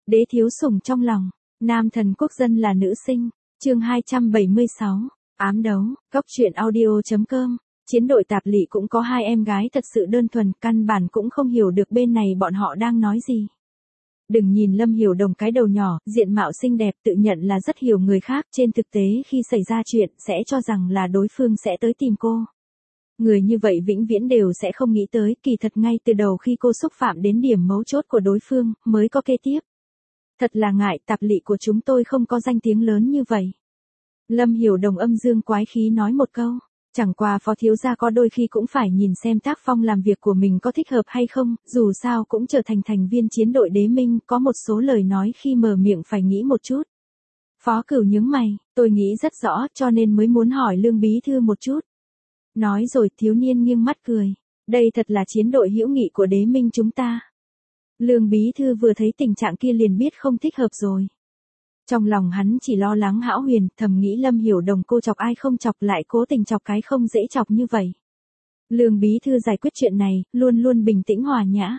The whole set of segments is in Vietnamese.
Đế thiếu sủng trong lòng, nam thần quốc dân là nữ sinh, chương 276, ám đấu, góc truyện audio.com. Chiến đội Tạp Lị cũng có hai em gái thật sự đơn thuần, căn bản cũng không hiểu được bên này bọn họ đang nói gì. Đừng nhìn Lâm Hiểu Đồng cái đầu nhỏ, diện mạo xinh đẹp tự nhận là rất hiểu người khác, trên thực tế khi xảy ra chuyện sẽ cho rằng là đối phương sẽ tới tìm cô. Người như vậy vĩnh viễn đều sẽ không nghĩ tới, kỳ thật ngay từ đầu khi cô xúc phạm đến điểm mấu chốt của đối phương, mới có kế tiếp. Thật là ngại, Tạp Lị của chúng tôi không có danh tiếng lớn như vậy. Lâm Hiểu Đồng âm dương quái khí nói một câu. Chẳng qua phó thiếu gia có đôi khi cũng phải nhìn xem tác phong làm việc của mình có thích hợp hay không, dù sao cũng trở thành thành viên chiến đội Đế Minh, có một số lời nói khi mở miệng phải nghĩ một chút. Phó Cửu nhướng mày, tôi nghĩ rất rõ cho nên mới muốn hỏi Lương bí thư một chút. Nói rồi thiếu niên nghiêng mắt cười, đây thật là chiến đội hữu nghị của Đế Minh chúng ta. Lương bí thư vừa thấy tình trạng kia liền biết không thích hợp rồi. Trong lòng hắn chỉ lo lắng Hão Huyền, thầm nghĩ Lâm Hiểu Đồng cô chọc ai không chọc lại cố tình chọc cái không dễ chọc như vậy. Lương bí thư giải quyết chuyện này, luôn luôn bình tĩnh hòa nhã.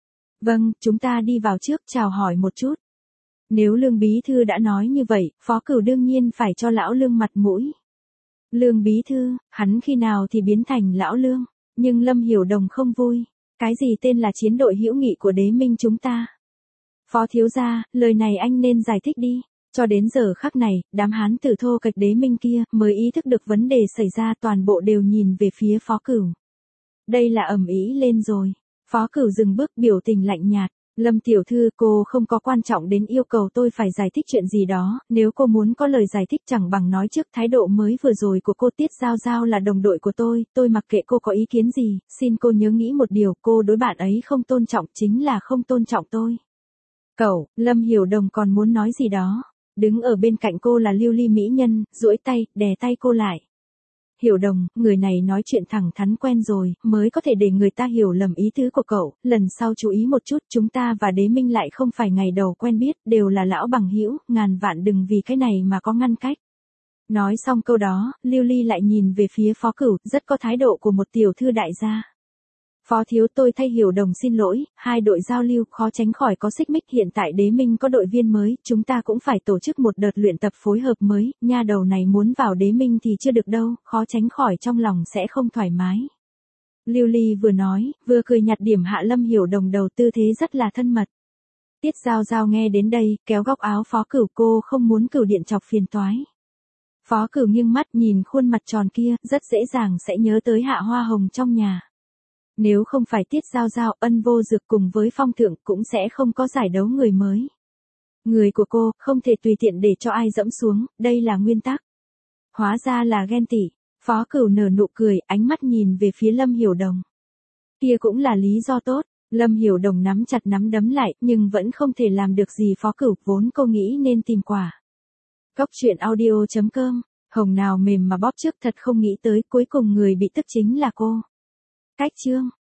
Vâng, chúng ta đi vào trước chào hỏi một chút. Nếu Lương bí thư đã nói như vậy, Phó Cửu đương nhiên phải cho lão Lương mặt mũi. Lương bí thư, hắn khi nào thì biến thành lão Lương, nhưng Lâm Hiểu Đồng không vui. Cái gì tên là chiến đội hữu nghị của Đế Minh chúng ta? Phó thiếu gia, lời này anh nên giải thích đi. Cho đến giờ khắc này, đám hán tử thô kệch Đế Minh kia mới ý thức được vấn đề xảy ra, toàn bộ đều nhìn về phía Phó Cửu. Đây là ầm ĩ lên rồi. Phó Cửu dừng bước biểu tình lạnh nhạt. Lâm tiểu thư, cô không có quan trọng đến yêu cầu tôi phải giải thích chuyện gì đó, nếu cô muốn có lời giải thích chẳng bằng nói trước thái độ mới vừa rồi của cô. Tiết Giao Giao là đồng đội của tôi mặc kệ cô có ý kiến gì, xin cô nhớ nghĩ một điều, cô đối bạn ấy không tôn trọng chính là không tôn trọng tôi. Cậu, Lâm Hiểu Đồng còn muốn nói gì đó. Đứng ở bên cạnh cô là Lưu Ly mỹ nhân, duỗi tay, đè tay cô lại. Hiểu Đồng, người này nói chuyện thẳng thắn quen rồi, mới có thể để người ta hiểu lầm ý tứ của cậu, lần sau chú ý một chút, chúng ta và Đế Minh lại không phải ngày đầu quen biết, đều là lão bằng hữu, ngàn vạn đừng vì cái này mà có ngăn cách. Nói xong câu đó, Lưu Ly lại nhìn về phía Phó Cửu, rất có thái độ của một tiểu thư đại gia. Phó thiếu, tôi thay Hiểu Đồng xin lỗi, hai đội giao lưu khó tránh khỏi có xích mích, hiện tại Đế Minh có đội viên mới, chúng ta cũng phải tổ chức một đợt luyện tập phối hợp mới, nha đầu này muốn vào Đế Minh thì chưa được đâu, khó tránh khỏi trong lòng sẽ không thoải mái. Lưu Ly vừa nói, vừa cười nhạt điểm hạ Lâm Hiểu Đồng đầu, tư thế rất là thân mật. Tiết Giao Giao nghe đến đây, kéo góc áo Phó Cửu, cô không muốn Cửu điện chọc phiền toái. Phó Cửu nghiêng mắt nhìn khuôn mặt tròn kia, rất dễ dàng sẽ nhớ tới Hạ Hoa Hồng trong nhà. Nếu không phải Tiết Giao Giao, Ân Vô Dược cùng với Phong Thượng cũng sẽ không có giải đấu người mới. Người của cô, không thể tùy tiện để cho ai dẫm xuống, đây là nguyên tắc. Hóa ra là ghen tị. Phó Cửu nở nụ cười, ánh mắt nhìn về phía Lâm Hiểu Đồng. Kia cũng là lý do tốt. Lâm Hiểu Đồng nắm chặt nắm đấm lại, nhưng vẫn không thể làm được gì. Phó Cửu, vốn cô nghĩ nên tìm quả. Góc truyện audio.com. Hồng nào mềm mà bóp trước, thật không nghĩ tới, cuối cùng người bị tức chính là cô. Cách chương